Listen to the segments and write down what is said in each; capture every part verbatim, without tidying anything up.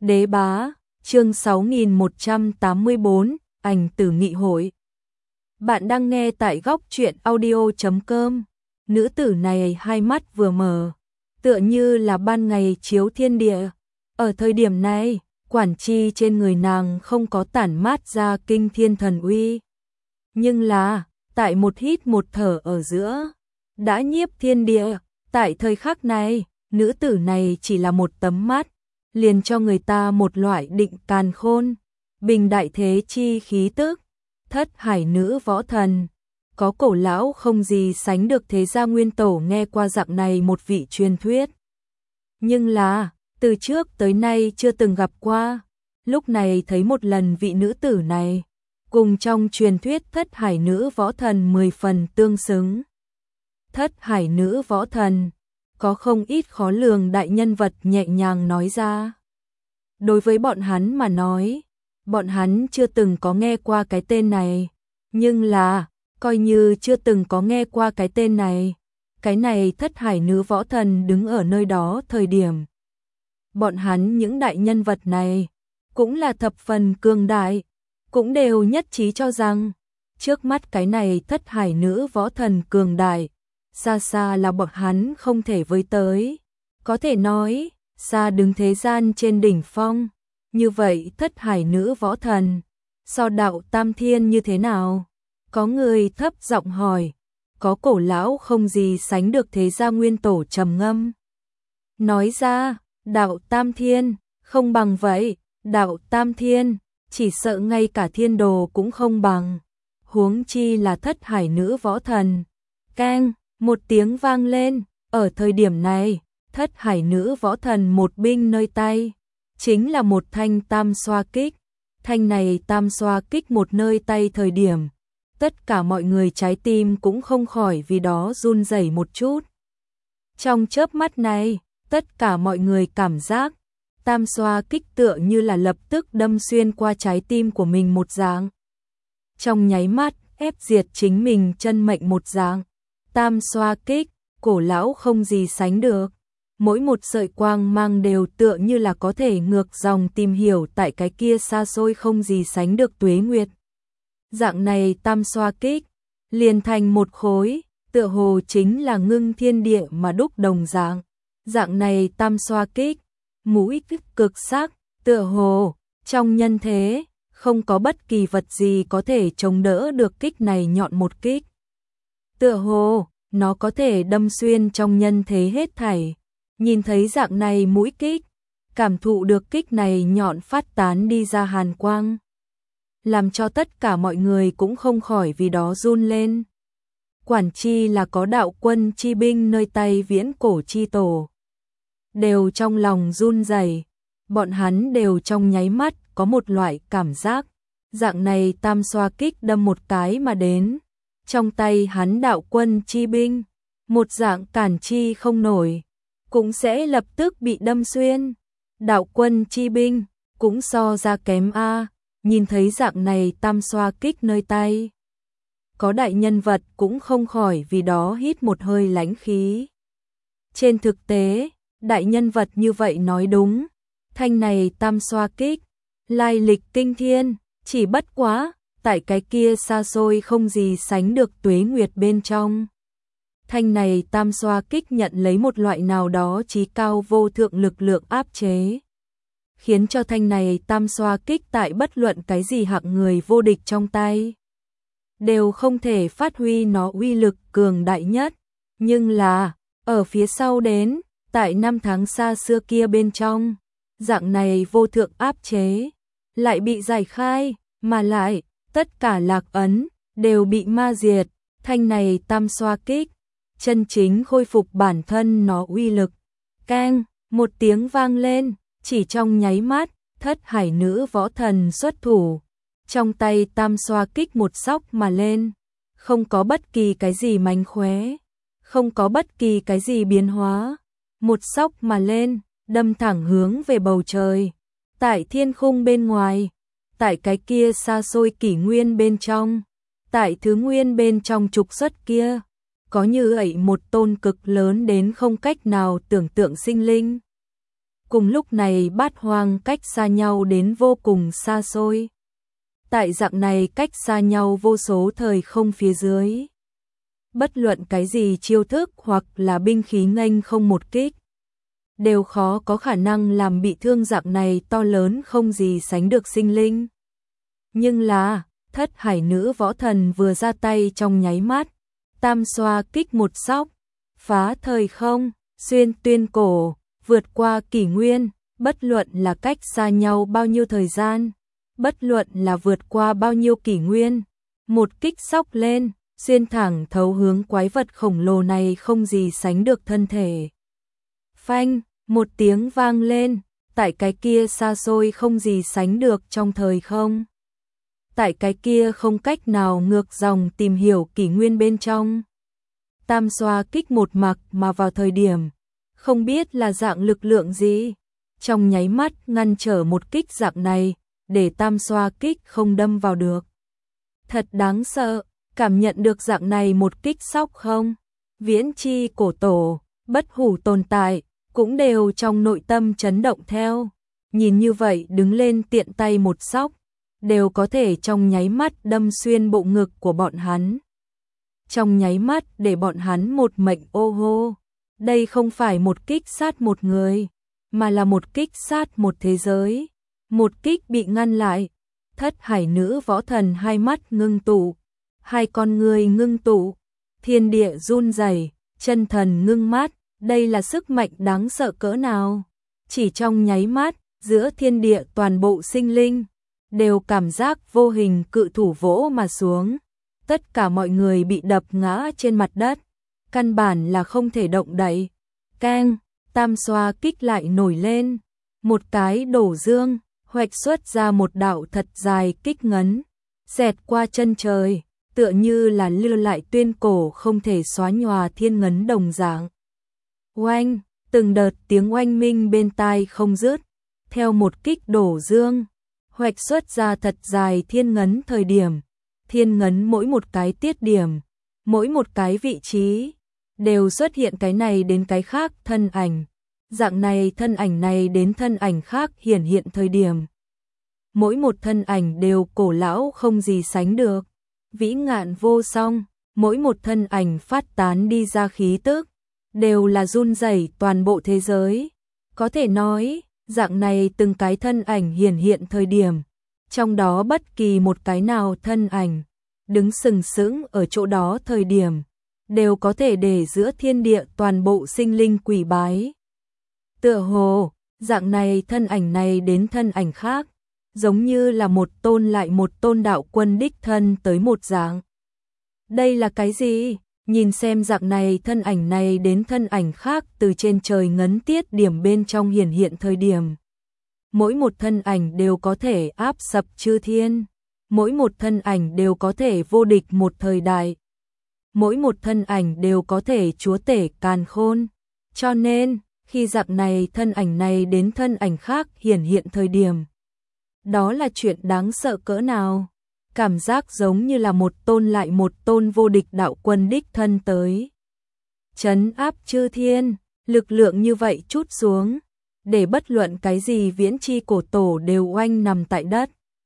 Đế bá, chương sáu nghìn một trăm tám mươi bốn, ảnh tử nghị hội. Bạn đang nghe tại góc truyện audio chấm com. Nữ tử này hai mắt vừa mở, tựa như là ban ngày chiếu thiên địa. Ở thời điểm này, quản chi trên người nàng không có tản mát ra kinh thiên thần uy. Nhưng là, tại một hít một thở ở giữa, đã nhiếp thiên địa. Tại thời khắc này, nữ tử này chỉ là một tấm mắt, liền cho người ta một loại định càn khôn, bình đại thế chi khí tức. Thất hải nữ võ thần, có cổ lão không gì sánh được thế gia nguyên tổ nghe qua dạng này một vị truyền thuyết. Nhưng là, từ trước tới nay chưa từng gặp qua, lúc này thấy một lần vị nữ tử này, cùng trong truyền thuyết thất hải nữ võ thần mười phần tương xứng. Thất hải nữ võ thần, có không ít khó lường đại nhân vật nhẹ nhàng nói ra. Đối với bọn hắn mà nói, bọn hắn chưa từng có nghe qua cái tên này, nhưng là, coi như chưa từng có nghe qua cái tên này, cái này thất hải nữ võ thần đứng ở nơi đó thời điểm. Bọn hắn những đại nhân vật này, cũng là thập phần cường đại, cũng đều nhất trí cho rằng, trước mắt cái này thất hải nữ võ thần cường đại, xa xa là bọn hắn không thể với tới. Có thể nói, xa đứng thế gian trên đỉnh phong, như vậy thất hải nữ võ thần, so đạo tam thiên như thế nào? Có người thấp giọng hỏi, có cổ lão không gì sánh được thế gia nguyên tổ trầm ngâm. Nói ra, đạo tam thiên, không bằng vậy, đạo tam thiên, chỉ sợ ngay cả thiên đồ cũng không bằng. Huống chi là thất hải nữ võ thần. Keng, một tiếng vang lên, ở thời điểm này, thất hải nữ võ thần một binh nơi tay, chính là một thanh tam xoa kích. Thanh này tam xoa kích một nơi tay thời điểm, tất cả mọi người trái tim cũng không khỏi vì đó run rẩy một chút. Trong chớp mắt này, tất cả mọi người cảm giác, tam xoa kích tựa như là lập tức đâm xuyên qua trái tim của mình một dạng. Trong nháy mắt, ép diệt chính mình chân mệnh một dạng. Tam xoa kích, cổ lão không gì sánh được. Mỗi một sợi quang mang đều tựa như là có thể ngược dòng tìm hiểu tại cái kia xa xôi không gì sánh được tuế nguyệt. Dạng này tam xoa kích, liền thành một khối, tựa hồ chính là ngưng thiên địa mà đúc đồng dạng. Dạng này tam xoa kích, mũi kích cực sắc, tựa hồ, trong nhân thế, không có bất kỳ vật gì có thể chống đỡ được kích này nhọn một kích. Tựa hồ, nó có thể đâm xuyên trong nhân thế hết thảy. Nhìn thấy dạng này mũi kích, cảm thụ được kích này nhọn phát tán đi ra hàn quang, làm cho tất cả mọi người cũng không khỏi vì đó run lên. Quản chi là có đạo quân chi binh nơi tay viễn cổ chi tổ, đều trong lòng run rẩy, bọn hắn đều trong nháy mắt có một loại cảm giác, dạng này tam xoa kích đâm một cái mà đến, trong tay hắn đạo quân chi binh, một dạng cản chi không nổi, cũng sẽ lập tức bị đâm xuyên. Đạo quân chi binh, cũng so ra kém a, nhìn thấy dạng này tam xoa kích nơi tay. Có đại nhân vật cũng không khỏi vì đó hít một hơi lãnh khí. Trên thực tế, đại nhân vật như vậy nói đúng, thanh này tam xoa kích, lai lịch kinh thiên, chỉ bất quá, tại cái kia xa xôi không gì sánh được tuế nguyệt bên trong. Thanh này tam xoa kích nhận lấy một loại nào đó chí cao vô thượng lực lượng áp chế, khiến cho thanh này tam xoa kích tại bất luận cái gì hạng người vô địch trong tay, đều không thể phát huy nó uy lực cường đại nhất. Nhưng là, ở phía sau đến, tại năm tháng xa xưa kia bên trong, dạng này vô thượng áp chế, lại bị giải khai, mà lại, tất cả lạc ấn, đều bị ma diệt, thanh này tam xoa kích, chân chính khôi phục bản thân nó uy lực. Keng, một tiếng vang lên, chỉ trong nháy mắt, thất hải nữ võ thần xuất thủ, trong tay tam xoa kích một sóc mà lên, không có bất kỳ cái gì mánh khóe, không có bất kỳ cái gì biến hóa, một sóc mà lên, đâm thẳng hướng về bầu trời, tại thiên khung bên ngoài, tại cái kia xa xôi kỷ nguyên bên trong, tại thứ nguyên bên trong trục xuất kia, có như vậy một tôn cực lớn đến không cách nào tưởng tượng sinh linh. Cùng lúc này Bát Hoang cách xa nhau đến vô cùng xa xôi. Tại dạng này cách xa nhau vô số thời không phía dưới. Bất luận cái gì chiêu thức hoặc là binh khí nghênh không một kích, đều khó có khả năng làm bị thương dạng này to lớn không gì sánh được sinh linh. Nhưng là, Thất Hải Nữ Võ Thần vừa ra tay trong nháy mắt, tam xoa kích một sóc, phá thời không, xuyên tuyên cổ, vượt qua kỷ nguyên, bất luận là cách xa nhau bao nhiêu thời gian, bất luận là vượt qua bao nhiêu kỷ nguyên, một kích sóc lên, xuyên thẳng thấu hướng quái vật khổng lồ này không gì sánh được thân thể. Phanh, một tiếng vang lên, tại cái kia xa xôi không gì sánh được trong thời không. Tại cái kia không cách nào ngược dòng tìm hiểu kỷ nguyên bên trong. Tam xoa kích một mặc mà vào thời điểm, không biết là dạng lực lượng gì, trong nháy mắt ngăn trở một kích dạng này, để tam xoa kích không đâm vào được. Thật đáng sợ, cảm nhận được dạng này một kích sóc không? Viễn chi cổ tổ, bất hủ tồn tại, cũng đều trong nội tâm chấn động theo. Nhìn như vậy đứng lên tiện tay một sóc, đều có thể trong nháy mắt đâm xuyên bộ ngực của bọn hắn. Trong nháy mắt để bọn hắn một mệnh ô hô. Đây không phải một kích sát một người, mà là một kích sát một thế giới. Một kích bị ngăn lại. Thất Hải Nữ Võ Thần hai mắt ngưng tụ, hai con người ngưng tụ, thiên địa run rẩy, chân thần ngưng mắt. Đây là sức mạnh đáng sợ cỡ nào? Chỉ trong nháy mắt, giữa thiên địa toàn bộ sinh linh đều cảm giác vô hình cự thủ vỗ mà xuống. Tất cả mọi người bị đập ngã trên mặt đất, căn bản là không thể động đậy. Keng, tam xoa kích lại nổi lên, một cái đổ dương, hoạch xuất ra một đạo thật dài kích ngấn, xẹt qua chân trời, tựa như là lưu lại tuyên cổ không thể xóa nhòa thiên ngấn đồng dạng. Oanh, từng đợt tiếng oanh minh bên tai không dứt, theo một kích đổ dương, hoạch xuất ra thật dài thiên ngấn thời điểm. Thiên ngấn mỗi một cái tiết điểm, mỗi một cái vị trí, đều xuất hiện cái này đến cái khác thân ảnh. Dạng này thân ảnh này đến thân ảnh khác hiển hiện thời điểm. Mỗi một thân ảnh đều cổ lão không gì sánh được, vĩ ngạn vô song, mỗi một thân ảnh phát tán đi ra khí tức, đều là run rẩy toàn bộ thế giới. Có thể nói, dạng này từng cái thân ảnh hiển hiện thời điểm, trong đó bất kỳ một cái nào thân ảnh đứng sừng sững ở chỗ đó thời điểm, đều có thể để giữa thiên địa toàn bộ sinh linh quỳ bái. Tựa hồ, dạng này thân ảnh này đến thân ảnh khác, giống như là một tôn lại một tôn đạo quân đích thân tới một dạng. Đây là cái gì? Nhìn xem dạng này thân ảnh này đến thân ảnh khác từ trên trời ngấn tiết điểm bên trong hiển hiện thời điểm. Mỗi một thân ảnh đều có thể áp sập chư thiên. Mỗi một thân ảnh đều có thể vô địch một thời đại. Mỗi một thân ảnh đều có thể chúa tể càn khôn. Cho nên, khi dạng này thân ảnh này đến thân ảnh khác hiển hiện thời điểm, đó là chuyện đáng sợ cỡ nào? Cảm giác giống như là một tôn lại một tôn vô địch đạo quân đích thân tới. Trấn áp chư thiên, lực lượng như vậy trút xuống, để bất luận cái gì viễn chi cổ tổ đều oanh nằm tại đất.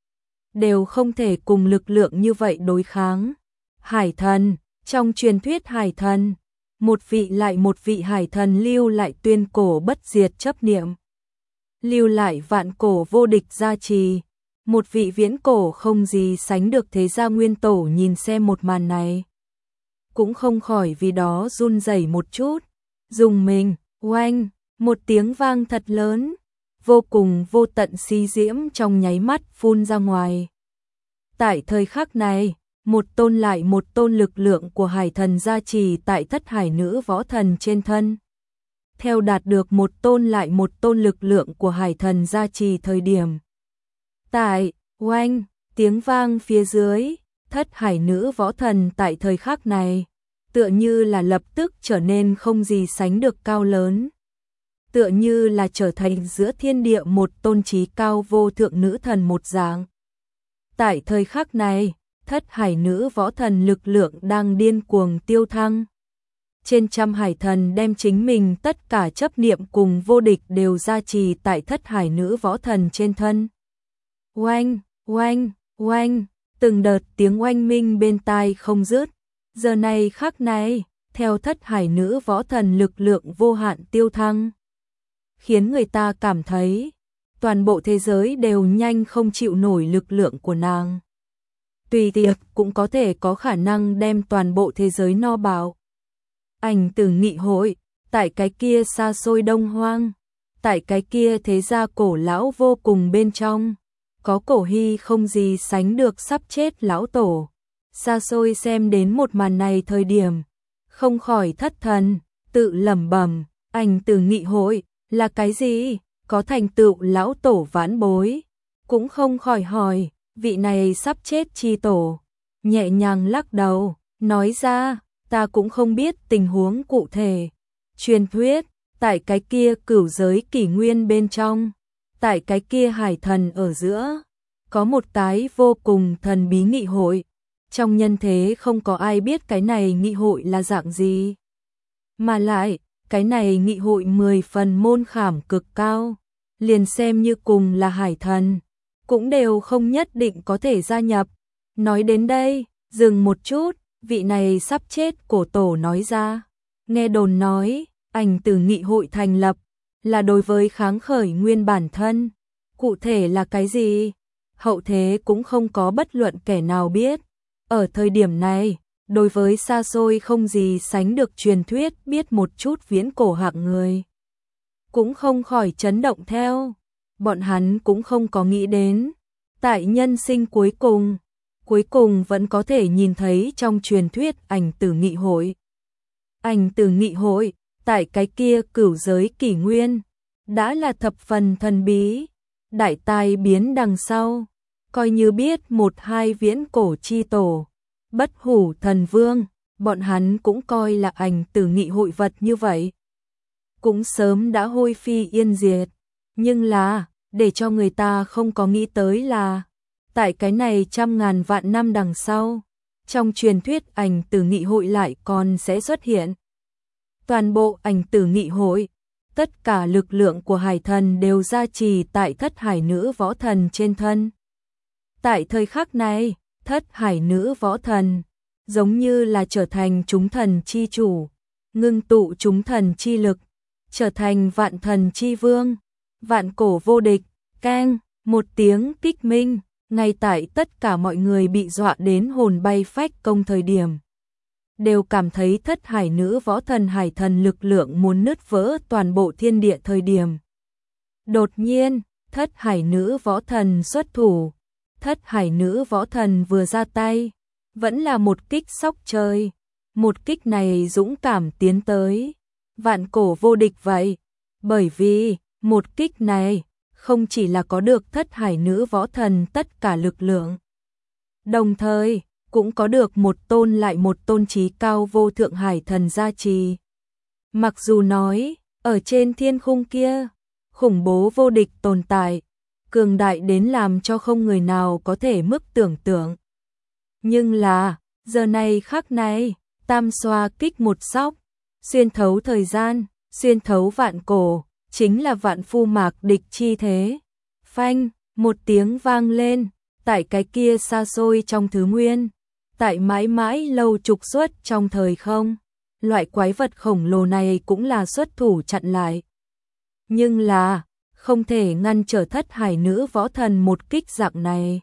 Đều không thể cùng lực lượng như vậy đối kháng. Hải thần, trong truyền thuyết hải thần, một vị lại một vị hải thần lưu lại tuyên cổ bất diệt chấp niệm. Lưu lại vạn cổ vô địch gia trì. Một vị viễn cổ không gì sánh được thế gia nguyên tổ nhìn xem một màn này, cũng không khỏi vì đó run rẩy một chút, dùng mình, oanh, một tiếng vang thật lớn, vô cùng vô tận si diễm trong nháy mắt phun ra ngoài. Tại thời khắc này, một tôn lại một tôn lực lượng của hải thần gia trì tại Thất Hải Nữ Võ Thần trên thân. Theo đạt được một tôn lại một tôn lực lượng của hải thần gia trì thời điểm. Tại, oanh, tiếng vang phía dưới, Thất Hải Nữ Võ Thần tại thời khắc này, tựa như là lập tức trở nên không gì sánh được cao lớn. Tựa như là trở thành giữa thiên địa một tôn trí cao vô thượng nữ thần một dạng. Tại thời khắc này, Thất Hải Nữ Võ Thần lực lượng đang điên cuồng tiêu thăng. trên trăm hải thần đem chính mình tất cả chấp niệm cùng vô địch đều gia trì tại thất hải nữ võ thần trên thân. Oanh, oanh, oanh, từng đợt tiếng oanh minh bên tai không dứt. Giờ này khắc này, theo thất hải nữ võ thần lực lượng vô hạn tiêu thăng, khiến người ta cảm thấy toàn bộ thế giới đều nhanh không chịu nổi lực lượng của nàng. Tùy tiệc cũng có thể có khả năng đem toàn bộ thế giới no bạo. Ảnh Tử nghị hội, tại cái kia xa xôi đông hoang, tại cái kia thế gia cổ lão vô cùng bên trong, có cổ hy không gì sánh được sắp chết lão tổ. Xa xôi xem đến một màn này thời điểm, không khỏi thất thần, tự lẩm bẩm, Ảnh Tử nghị hội là cái gì? Có thành tựu lão tổ vãn bối, cũng không khỏi hỏi, vị này sắp chết chi tổ, nhẹ nhàng lắc đầu, nói ra, ta cũng không biết tình huống cụ thể. Truyền thuyết, tại cái kia cửu giới kỷ nguyên bên trong, tại cái kia hải thần ở giữa, có một cái vô cùng thần bí nghị hội. Trong nhân thế không có ai biết cái này nghị hội là dạng gì. Mà lại, cái này nghị hội mười phần môn khảm cực cao, liền xem như cùng là hải thần, cũng đều không nhất định có thể gia nhập. Nói đến đây, dừng một chút, vị này sắp chết cổ tổ nói ra. Nghe đồn nói, Ảnh Tử nghị hội thành lập, là đối với kháng khởi nguyên bản thân. Cụ thể là cái gì? Hậu thế cũng không có bất luận kẻ nào biết. Ở thời điểm này, đối với xa xôi không gì sánh được truyền thuyết biết một chút viễn cổ hạng người, cũng không khỏi chấn động theo. Bọn hắn cũng không có nghĩ đến, tại nhân sinh cuối cùng, cuối cùng vẫn có thể nhìn thấy trong truyền thuyết Ảnh Tử nghị hội. Ảnh Tử nghị hội, tại cái kia cửu giới kỷ nguyên, đã là thập phần thần bí. Đại tai biến đằng sau, coi như biết một hai viễn cổ chi tổ, bất hủ thần vương, bọn hắn cũng coi là Ảnh Tử nghị hội vật như vậy, cũng sớm đã hôi phi yên diệt. Nhưng là, để cho người ta không có nghĩ tới là, tại cái này trăm ngàn vạn năm đằng sau, trong truyền thuyết Ảnh Tử nghị hội lại còn sẽ xuất hiện. Toàn bộ Ảnh Tử nghị hội, tất cả lực lượng của hải thần đều gia trì tại thất hải nữ võ thần trên thân. Tại thời khắc này, thất hải nữ võ thần, giống như là trở thành chúng thần chi chủ, ngưng tụ chúng thần chi lực, trở thành vạn thần chi vương, vạn cổ vô địch. Keng, một tiếng kích minh, ngay tại tất cả mọi người bị dọa đến hồn bay phách công thời điểm, đều cảm thấy thất hải nữ võ thần hải thần lực lượng muốn nứt vỡ toàn bộ thiên địa thời điểm. Đột nhiên, thất hải nữ võ thần xuất thủ. Thất hải nữ võ thần vừa ra tay, vẫn là một kích sóc trời. Một kích này dũng cảm tiến tới, vạn cổ vô địch vậy. Bởi vì, một kích này, không chỉ là có được thất hải nữ võ thần tất cả lực lượng, đồng thời, cũng có được một tôn lại một tôn trí cao vô thượng hải thần gia trì. Mặc dù nói, ở trên thiên khung kia, khủng bố vô địch tồn tại, cường đại đến làm cho không người nào có thể mức tưởng tượng. Nhưng là, giờ này khắc này, tam xoa kích một sóc, xuyên thấu thời gian, xuyên thấu vạn cổ, chính là vạn phu mạc địch chi thế. Phanh, một tiếng vang lên, tại cái kia xa xôi trong thứ nguyên, tại mãi mãi lâu trục xuất trong thời không, loại quái vật khổng lồ này cũng là xuất thủ chặn lại. Nhưng là, không thể ngăn trở thất hải nữ võ thần một kích dạng này.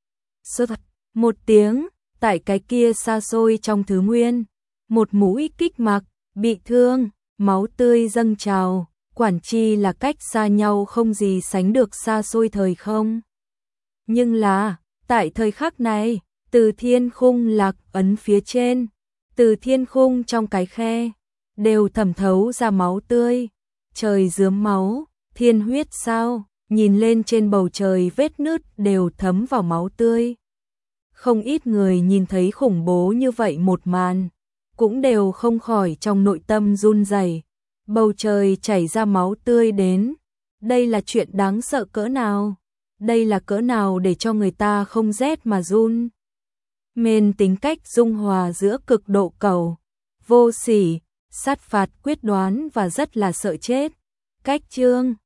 Sơ thật, một tiếng, tại cái kia xa xôi trong thứ nguyên, một mũi kích mặc, bị thương, máu tươi dâng trào, quản chi là cách xa nhau không gì sánh được xa xôi thời không. Nhưng là, tại thời khắc này, từ thiên khung lạc ấn phía trên, từ thiên khung trong cái khe, đều thẩm thấu ra máu tươi, trời rướm máu, thiên huyết sao, nhìn lên trên bầu trời vết nứt đều thấm vào máu tươi. Không ít người nhìn thấy khủng bố như vậy một màn, cũng đều không khỏi trong nội tâm run rẩy. Bầu trời chảy ra máu tươi đến, đây là chuyện đáng sợ cỡ nào, đây là cỡ nào để cho người ta không rét mà run. Mên tính cách dung hòa giữa cực độ cầu, vô sỉ, sát phạt quyết đoán và rất là sợ chết. Cách chương